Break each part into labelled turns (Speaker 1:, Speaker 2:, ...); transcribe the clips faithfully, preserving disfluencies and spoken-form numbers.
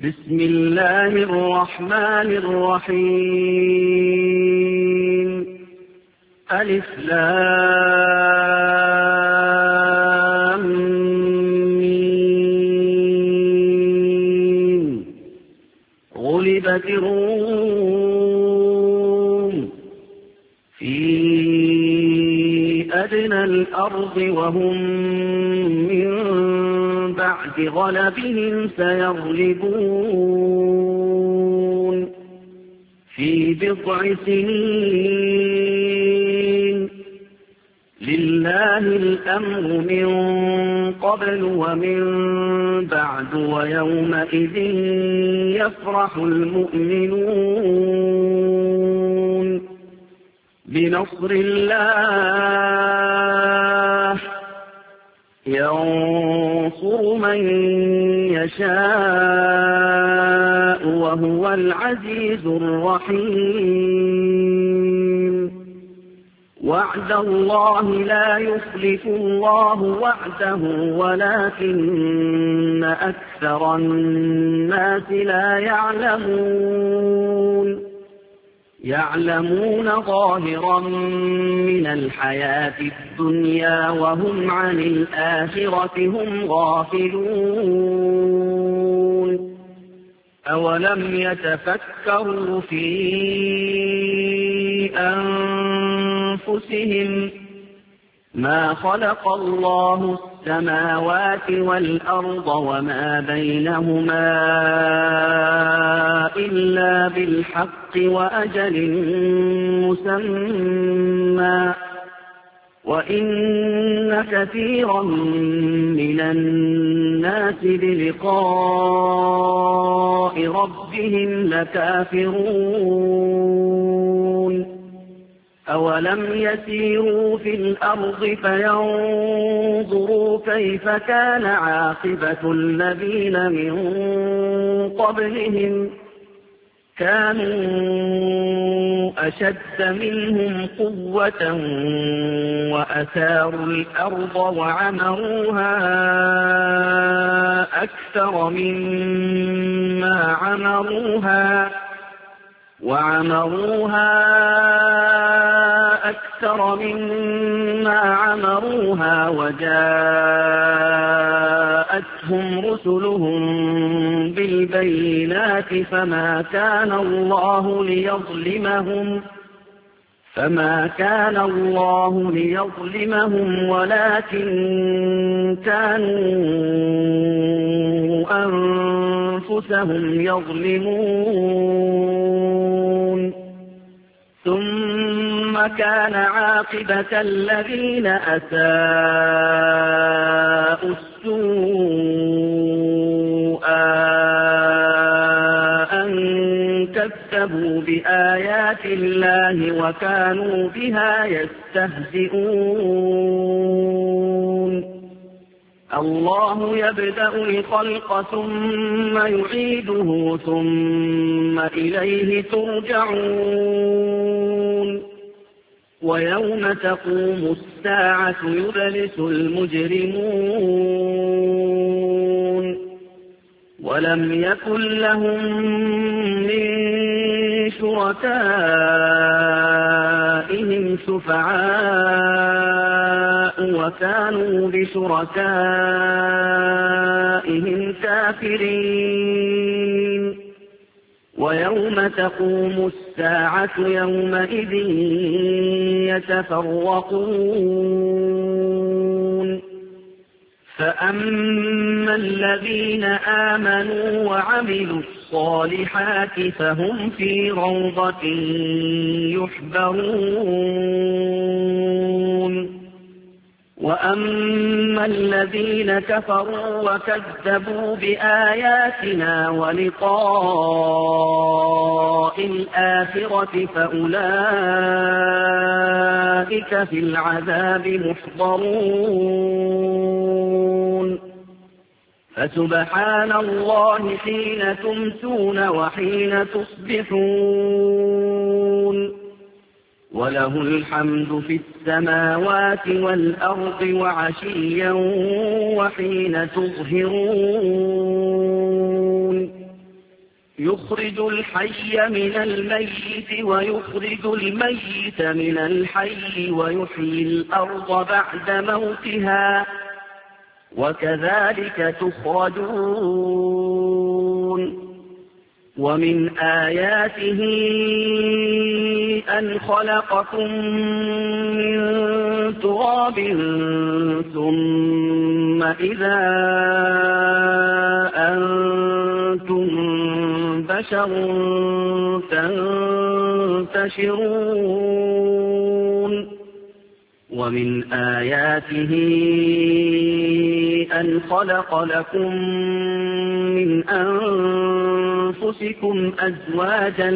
Speaker 1: بسم الله الرحمن الرحيم. ألف لام ميم. غلبت الروم في أدنى الأرض وهم من بعد غلبهم سيغلبون في بضع سنين. لله الأمر من قبل ومن بعد ويومئذ يفرح المؤمنون بنصر الله ينصر من يشاء وهو العزيز الرحيم. وعد الله لا يخلف الله وعده ولكن أكثر الناس لا يعلمون. يعلمون ظاهرا من الحياة الدنيا وهم عن الآخرة هم غافلون. أولم يتفكروا في أنفسهم ما خلق الله السماوات والأرض وما بينهما إلا بالحق وأجل مسمى وإن كثيرا من الناس بلقاء ربهم لكافرون. أولم يسيروا في الأرض فينظروا كيف كان عاقبة الذين من قبلهم كانوا أشد منهم قوة وأثاروا الأرض وعمروها أكثر مما عمروها وعمروها أكثر مما عمروها وجاءتهم رسلهم بالبينات فما كان الله ليظلمهم فما كان الله ليظلمهم ولكن كانوا أنفسهم يظلمون. ثم كان عاقبة الذين أساءوا السوء أن كذبوا بآيات الله وكانوا بها يستهزئون. الله يبدأ الخلق ثم يعيده ثم إليه ترجعون. ويوم تقوم الساعة يبلس المجرمون ولم يكن لهم من شركائهم شفعاء وكانوا بشركائهم كافرين. ويوم تقوم الساعة يومئذ يتفرقون. فأما الذين آمنوا وعملوا الصالحات فهم في روضة يحبرون. وأما الذين كفروا وكذبوا بآياتنا ولقاء الآخرة فأولئك في العذاب محضرون. فسبحان الله حين تمسون وحين تصبحون. وله الحمد في السماوات والأرض وعشيا وحين تظهرون. يخرج الحي من الميت ويخرج الميت من الحي ويحيي الأرض بعد موتها وكذلك تخرجون ومن آياته أن خلقكم من تراب ثم إذا أنتم بشر تنتشرون ومن آياته أن خلق لكم من أنفسكم أزواجا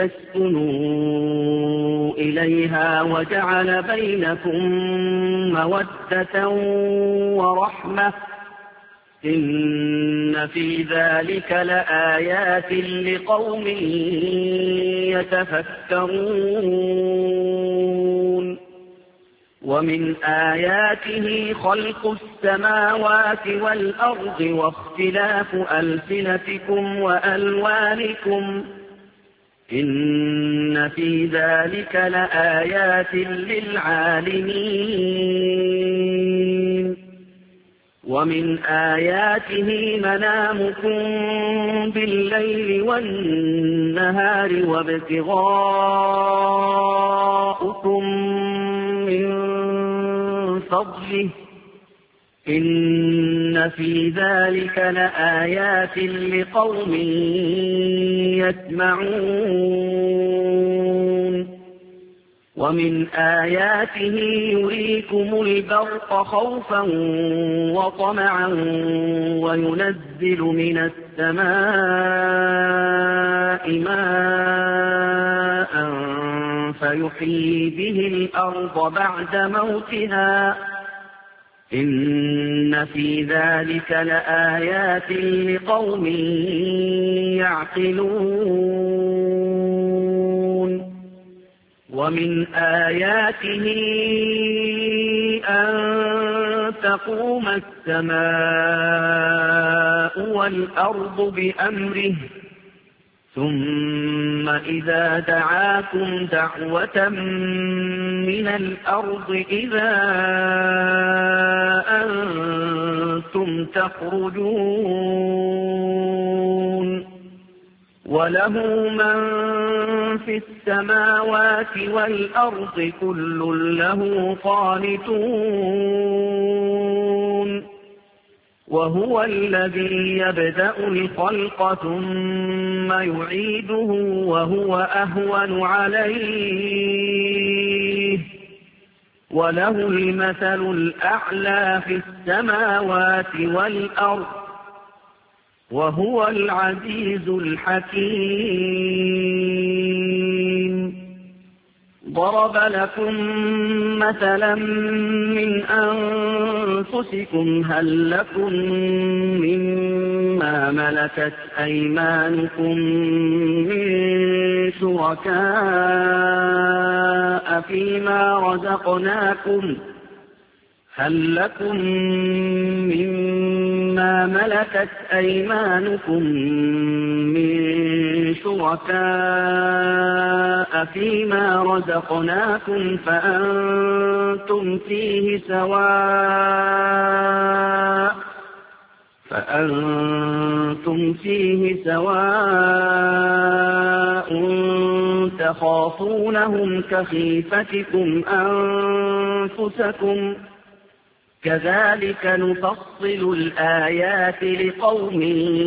Speaker 1: لتسكنوا إليها وجعل بينكم مودة ورحمة إن في ذلك لآيات لقوم يتفكرون ومن آياته خلق السماوات والأرض واختلاف ألسنتكم وألوانكم إن في ذلك لآيات للعالمين ومن آياته منامكم بالليل والنهار وابتغاؤكم من فضله إن في ذلك لآيات لقوم يسمعون ومن آياته يريكم البرق خوفا وطمعا وينزل من السماء ماء فيحيي به الأرض بعد موتها إن في ذلك لآيات لقوم يعقلون ومن آياته أن تقوم السماء والأرض بأمره ثم إذا دعاكم دعوة من الأرض إذا أنتم تخرجون وله من في السماوات والأرض كل له قانتون وهو الذي يبدأ الخلق ثم يعيده وهو أهون عليه وله المثل الأعلى في السماوات والأرض وهو العزيز الحكيم ضرب لكم مثلا من أنفسكم هل لكم مما ملكت أيمانكم من شركاء فيما رزقناكم هل لكم مما ملكت أيمانكم من شركاء فيما رزقناكم فأنتم فيه سواء فأنتم فيه سواء تخافونهم كخيفتكم أنفسكم كذلك نفصل الآيات لقوم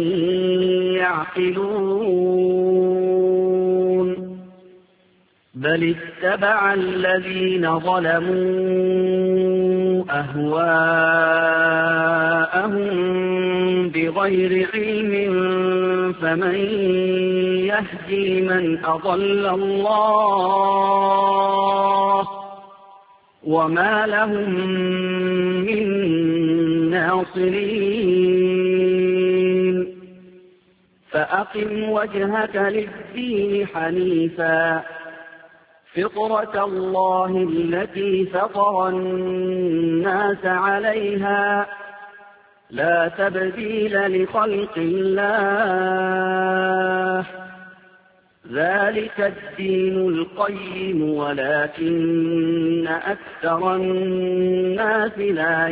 Speaker 1: يعقلون بل اتبع الذين ظلموا أهواءهم بغير علم فمن يهدي من أضل الله وما لهم من ناصرين فأقم وجهك للدين حنيفا فطرة الله التي فطر الناس عليها لا تبديل لخلق الله ذلك الدين القيم ولكن أكثر الناس لا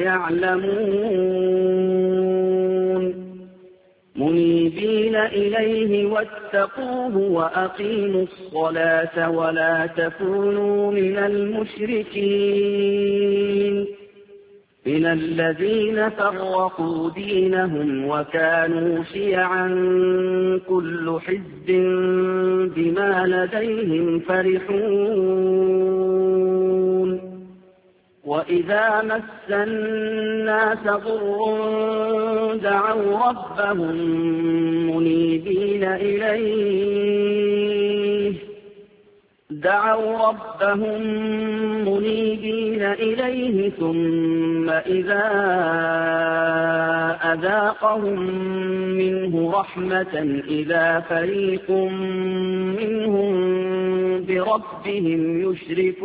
Speaker 1: يعلمون منيبين إليه واتقوه وأقيموا الصلاة ولا تكونوا من المشركين من الذين فرقوا دينهم وكانوا شيعا كل حزب بما لديهم فرحون وإذا مس الناس ضر دعوا ربهم منيبين إليه دعوا ربهم منيبين إليه ثم إذا أذاقهم منه رحمة إذا فريق منهم بربهم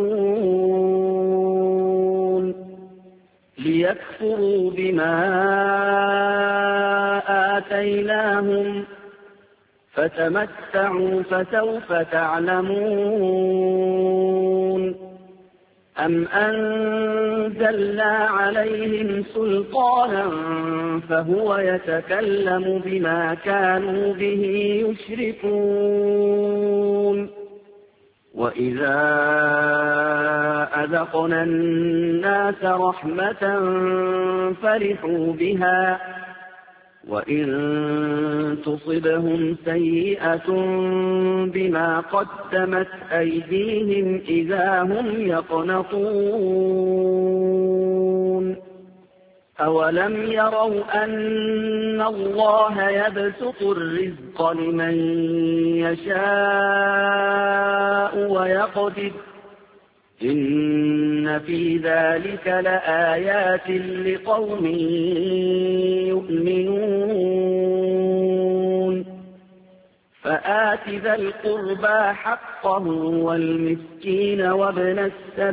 Speaker 1: يشركون ليكفروا بما آتيناهم فتمتعوا فسوف تعلمون أم أنزلنا عليهم سلطانا فهو يتكلم بما كانوا به يشركون وإذا أذقنا الناس رحمة فرحوا بها وإن تصبهم سيئة بما قدمت أيديهم إذا هم يقنطون أولم يروا أن الله يبسط الرزق لمن يشاء ويقدر إن في ذلك لآيات لقوم يؤمنون فآت ذا القربى حقه والمسكين وابن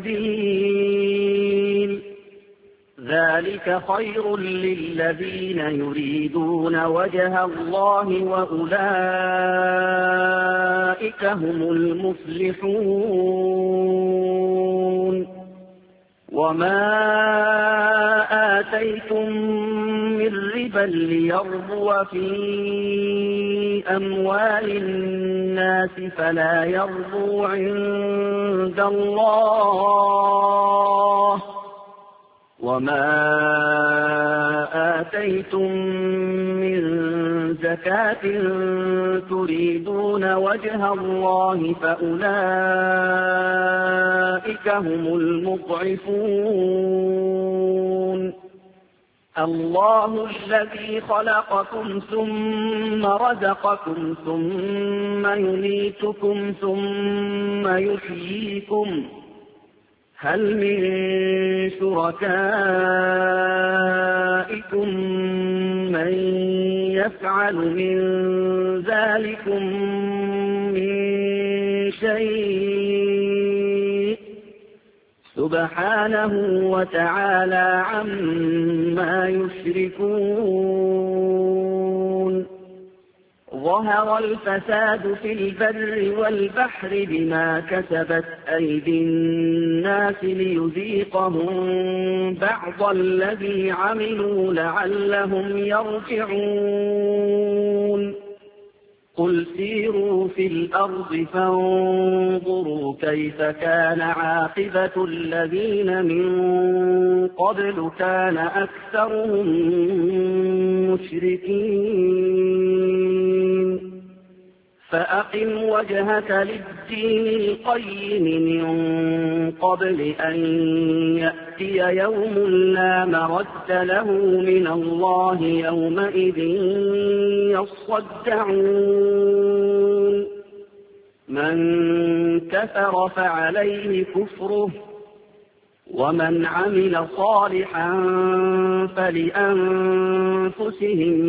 Speaker 1: السبيل ذلك خير للذين يريدون وجه الله وأولئك هم المفلحون وما آتيتم من ربا ليربو في أموال الناس فلا يربو عند الله وما آتيتم من زكاة تريدون وجه الله فأولئك هم المضعفون الله الذي خلقكم ثم رزقكم ثم يميتكم ثم يحييكم هل من شركائكم من يفعل من ذلكم من شيء سبحانه وتعالى عما يشركون ظهر الفساد في البر والبحر بما كسبت أيدي الناس ليذيقهم بعض الذي عملوا لعلهم يرجعون قل سيروا في الأرض فانظروا كيف كان عاقبة الذين من قبل كان أكثرهم مشركين فأقم وجهك للدين القيم من قبل أن يأتي يوم لا مرد له من الله يومئذ يصدعون من كفر فعليه كفره ومن عمل صالحا فلأنفسهم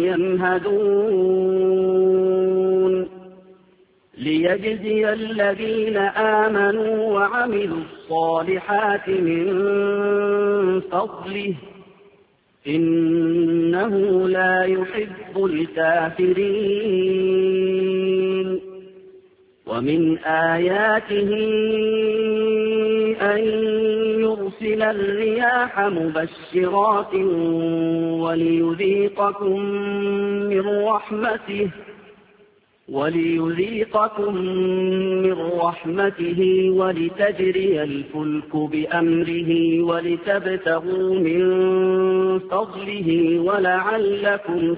Speaker 1: يمهدون ليجزي الذين آمنوا وعملوا الصالحات من فضله إنه لا يحب الكافرين ومن آياته أن يرسل الرياح مبشرات وليذيقكم من رحمته وليذيقكم من رحمته ولتجري الفلك بأمره ولتبتغوا من فضله ولعلكم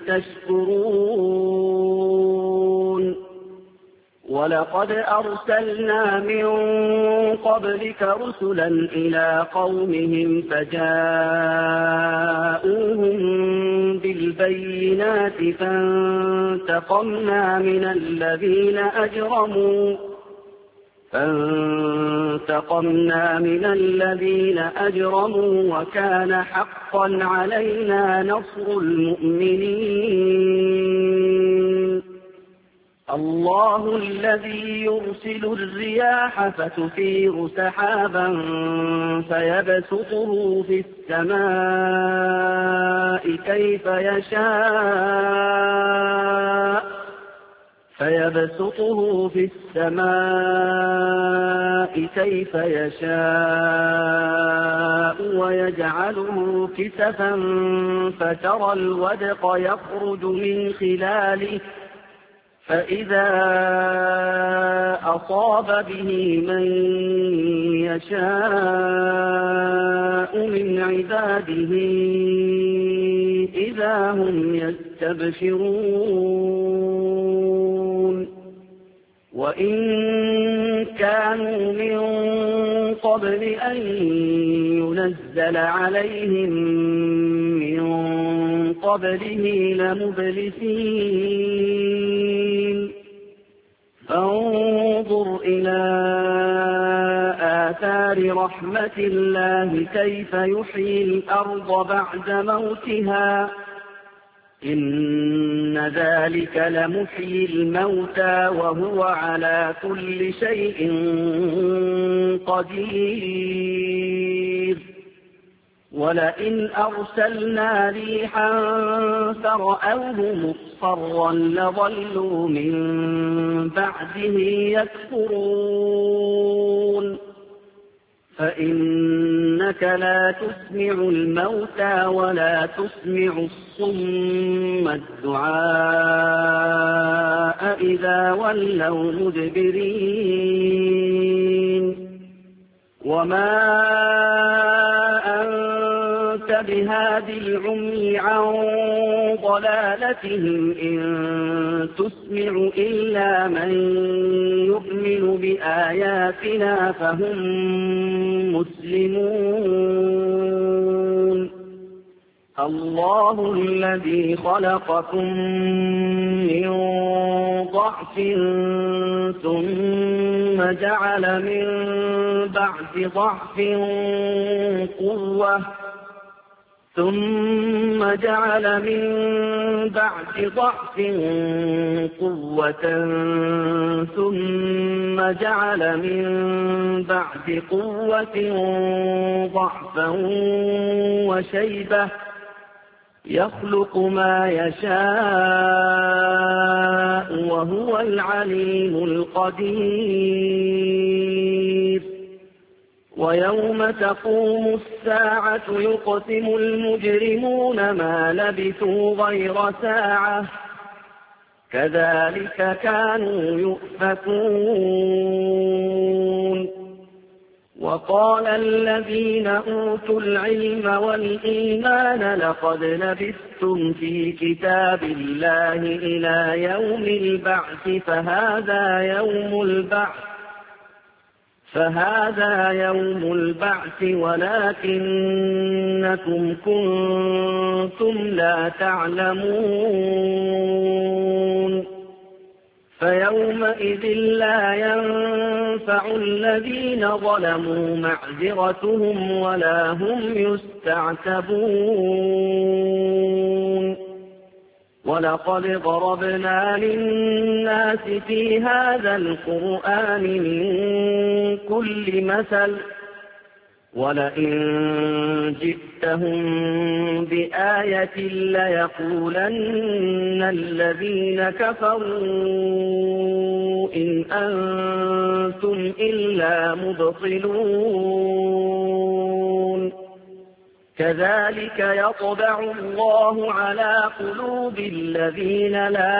Speaker 1: تشكرون ولقد أرسلنا من قبلك رسلا إلى قومهم فجاءوهم بالبينات فانتقمنا من الذين أجرموا فانتقمنا من الذين أجرموا وكان حقا علينا نصر المؤمنين الله الذي يرسل الرياح فتثير سحابا فيبسطه في السماء كيف يشاء فيبسطه في السماء كيف يشاء ويجعله كسفا فترى الودق يخرج من خلاله فإذا أصاب به من يشاء من عباده إذا هم يستبشرون وإن كانوا من قبل أن ينزل عليهم من قبله لمبلسين فانظر إلى آثار رحمة الله كيف يحيي الأرض بعد موتها إن ذلك لمحيي الموتى وهو على كل شيء قدير ولئن أرسلنا ريحا فرأوه مصفرا لظلوا من بعده يكفرون فإنك لا تسمع الموتى ولا تسمع الصم الدعاء إذا ولوا مدبرين وما أنت بهاد العمي عن ضلالتهم إن تسمع إلا من يؤمن بآياتنا فهم مسلمون الله الذي خلقكم من ضعف ثم جعل من بعد ضعف قوة ثم جعل من بعد ضعف قوة ثم جعل من بعد قوة ضعفا وشيبة يخلق ما يشاء وهو العليم القدير ويوم تقوم الساعة يقسم المجرمون ما لبثوا غير ساعة كذلك كانوا يؤفكون وقال الذين أوتوا العلم والإيمان لقد لبثتم في كتاب الله إلى يوم البعث فهذا يوم البعث فهذا يوم البعث ولكنكم كنتم لا تعلمون فيومئذ لا ينفع الذين ظلموا معذرتهم ولا هم يستعتبون ولقد ضربنا للناس في هذا القرآن من كل مثل ولئن جئتهم بآية ليقولن الذين كفروا إن أنتم إلا مبطلون كذلك يطبع الله على قلوب الذين لا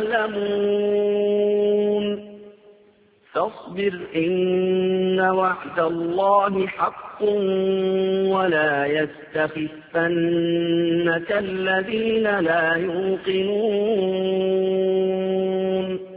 Speaker 1: يعلمون فاصبر إن وعد الله حق ولا يستخفنك الذين لا يوقنون